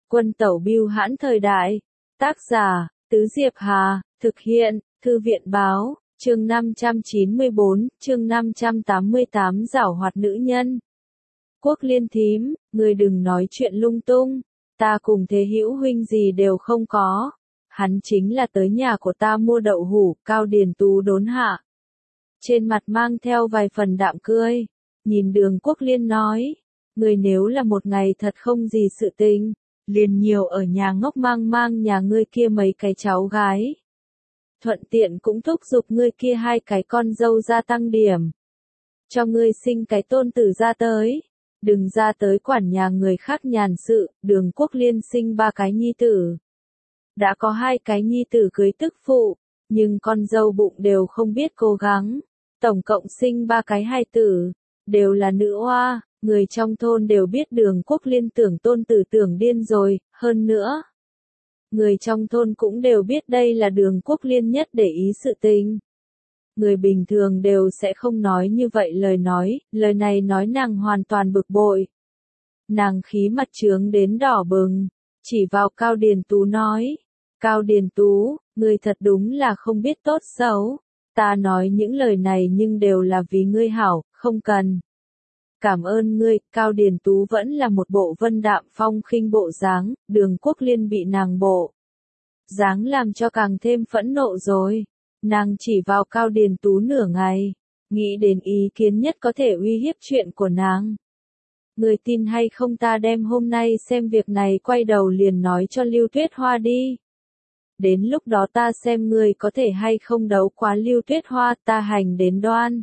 Quân tẩu bưu hãn thời đại. Tác giả, Tứ Diệp Hà, thực hiện, Thư viện báo, chương 594, chương 588 giảo hoạt nữ nhân. Quốc Liên thím, ngươi đừng nói chuyện lung tung, ta cùng Thế Hữu huynh gì đều không có. Hắn chính là tới nhà của ta mua đậu hũ, Cao Điền Tú đốn hạ. Trên mặt mang theo vài phần đạm cười, nhìn Đường Quốc Liên nói, ngươi nếu là một ngày thật không gì sự tình, liền nhiều ở nhà ngốc mang mang nhà ngươi kia mấy cái cháu gái. Thuận tiện cũng thúc giục ngươi kia hai cái con dâu gia tăng điểm. Cho ngươi sinh cái tôn tử ra tới. Đừng ra tới quản nhà người khác nhàn sự. Đường Quốc Liên sinh 3 cái nhi tử. Đã có 2 cái nhi tử cưới tức phụ, nhưng con dâu bụng đều không biết cố gắng. Tổng cộng sinh 3 cái hài tử, đều là nữ oa. Người trong thôn đều biết Đường Quốc Liên tưởng tôn tử tưởng điên rồi, hơn nữa. Người trong thôn cũng đều biết đây là Đường Quốc Liên nhất để ý sự tình. Người bình thường đều sẽ không nói như vậy lời này nói nàng hoàn toàn bực bội. Nàng khí mặt trướng đến đỏ bừng, chỉ vào Cao Điền Tú nói, Cao Điền Tú, ngươi thật đúng là không biết tốt xấu, ta nói những lời này nhưng đều là vì ngươi hảo, không cần. Cảm ơn ngươi, Cao Điền Tú vẫn là một bộ vân đạm phong khinh bộ dáng, Đường Quốc Liên bị nàng bộ dáng làm cho càng thêm phẫn nộ rồi. Nàng chỉ vào Cao Điền Tú nửa ngày, nghĩ đến ý kiến nhất có thể uy hiếp chuyện của nàng. Người tin hay không ta đem hôm nay xem việc này quay đầu liền nói cho Lưu Tuyết Hoa đi. Đến lúc đó ta xem người có thể hay không đấu quá Lưu Tuyết Hoa, ta hành đến đoan.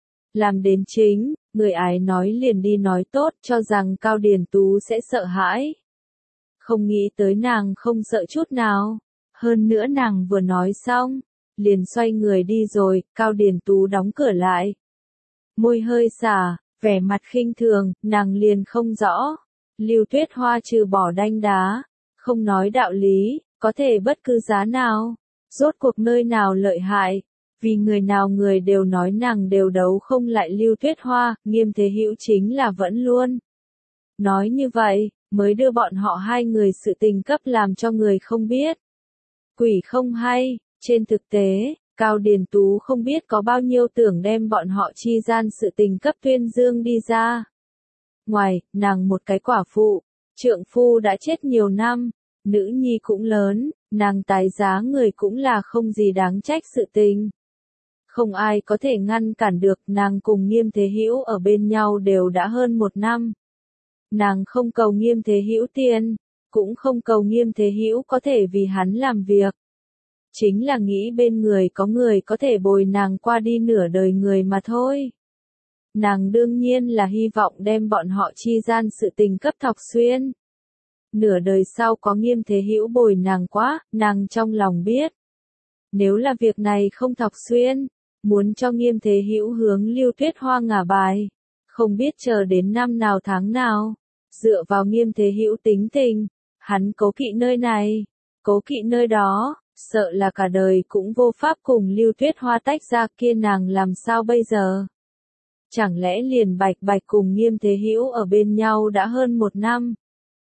Làm đến chính, người ái nói liền đi nói tốt, cho rằng Cao Điền Tú sẽ sợ hãi. Không nghĩ tới nàng không sợ chút nào. Hơn nữa nàng vừa nói xong, liền xoay người đi rồi, Cao Điền Tú đóng cửa lại. Môi hơi xả, vẻ mặt khinh thường, nàng liền không rõ. Lưu Tuyết Hoa trừ bỏ đanh đá, không nói đạo lý, có thể bất cứ giá nào. Rốt cuộc nơi nào lợi hại, vì người nào người đều nói nàng đều đấu không lại Lưu Tuyết Hoa, Nghiêm Thế Hữu chính là vẫn luôn. Nói như vậy, mới đưa bọn họ hai người sự tình cấp làm cho người không biết. Quỷ không hay. Trên thực tế, Cao Điền Tú không biết có bao nhiêu tưởng đem bọn họ chi gian sự tình cấp tuyên dương đi ra. Ngoài, nàng một cái quả phụ, trượng phu đã chết nhiều năm, nữ nhi cũng lớn, nàng tái giá người cũng là không gì đáng trách sự tình. Không ai có thể ngăn cản được, nàng cùng Nghiêm Thế Hữu ở bên nhau đều đã hơn 1 năm. Nàng không cầu Nghiêm Thế Hữu tiền, cũng không cầu Nghiêm Thế Hữu có thể vì hắn làm việc. Chính là nghĩ bên người có thể bồi nàng qua đi nửa đời người mà thôi. Nàng đương nhiên là hy vọng đem bọn họ chi gian sự tình cấp Thọc Xuyên. Nửa đời sau có Nghiêm Thế Hữu bồi nàng quá, nàng trong lòng biết. Nếu là việc này không Thọc Xuyên, muốn cho Nghiêm Thế Hữu hướng Lưu Tuyết Hoa ngả bài, không biết chờ đến năm nào tháng nào. Dựa vào Nghiêm Thế Hữu tính tình, hắn cố kỵ nơi này, cố kỵ nơi đó. Sợ là cả đời cũng vô pháp cùng Lưu Tuyết Hoa tách ra, kia nàng làm sao bây giờ? Chẳng lẽ liền bạch bạch cùng Nghiêm Thế Hữu ở bên nhau đã hơn 1 năm?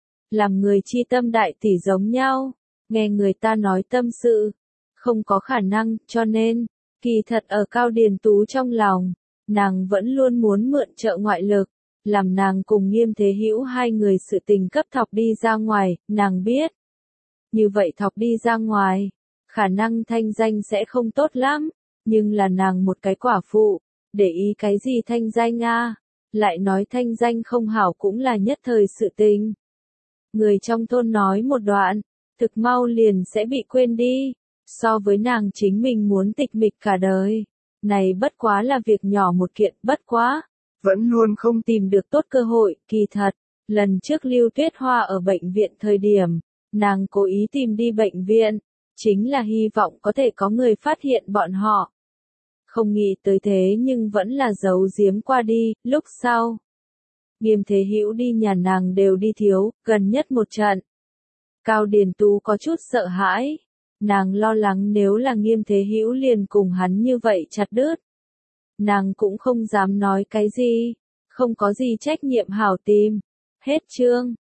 Làm người chi tâm đại tỷ giống nhau, nghe người ta nói tâm sự, không có khả năng, cho nên, kỳ thật ở Cao Điền Tú trong lòng, nàng vẫn luôn muốn mượn trợ ngoại lực, làm nàng cùng Nghiêm Thế Hữu hai người sự tình cấp thọc đi ra ngoài, nàng biết. Như vậy thọc đi ra ngoài, khả năng thanh danh sẽ không tốt lắm, nhưng là nàng một cái quả phụ, để ý cái gì thanh danh a? Lại nói thanh danh không hảo cũng là nhất thời sự tình. Người trong thôn nói một đoạn, thực mau liền sẽ bị quên đi, so với nàng chính mình muốn tịch mịch cả đời. Này bất quá là việc nhỏ một kiện, bất quá, vẫn luôn không tìm được tốt cơ hội, kỳ thật. Lần trước Lưu Tuyết Hoa ở bệnh viện thời điểm, nàng cố ý tìm đi bệnh viện. Chính là hy vọng có thể có người phát hiện bọn họ. Không nghĩ tới thế nhưng vẫn là giấu giếm qua đi, lúc sau. Nghiêm Thế Hữu đi nhà nàng đều đi thiếu, gần nhất một trận. Cao Điền Tú có chút sợ hãi. Nàng lo lắng nếu là Nghiêm Thế Hữu liền cùng hắn như vậy chặt đứt. Nàng cũng không dám nói cái gì, không có gì trách nhiệm hảo tìm. Hết chương.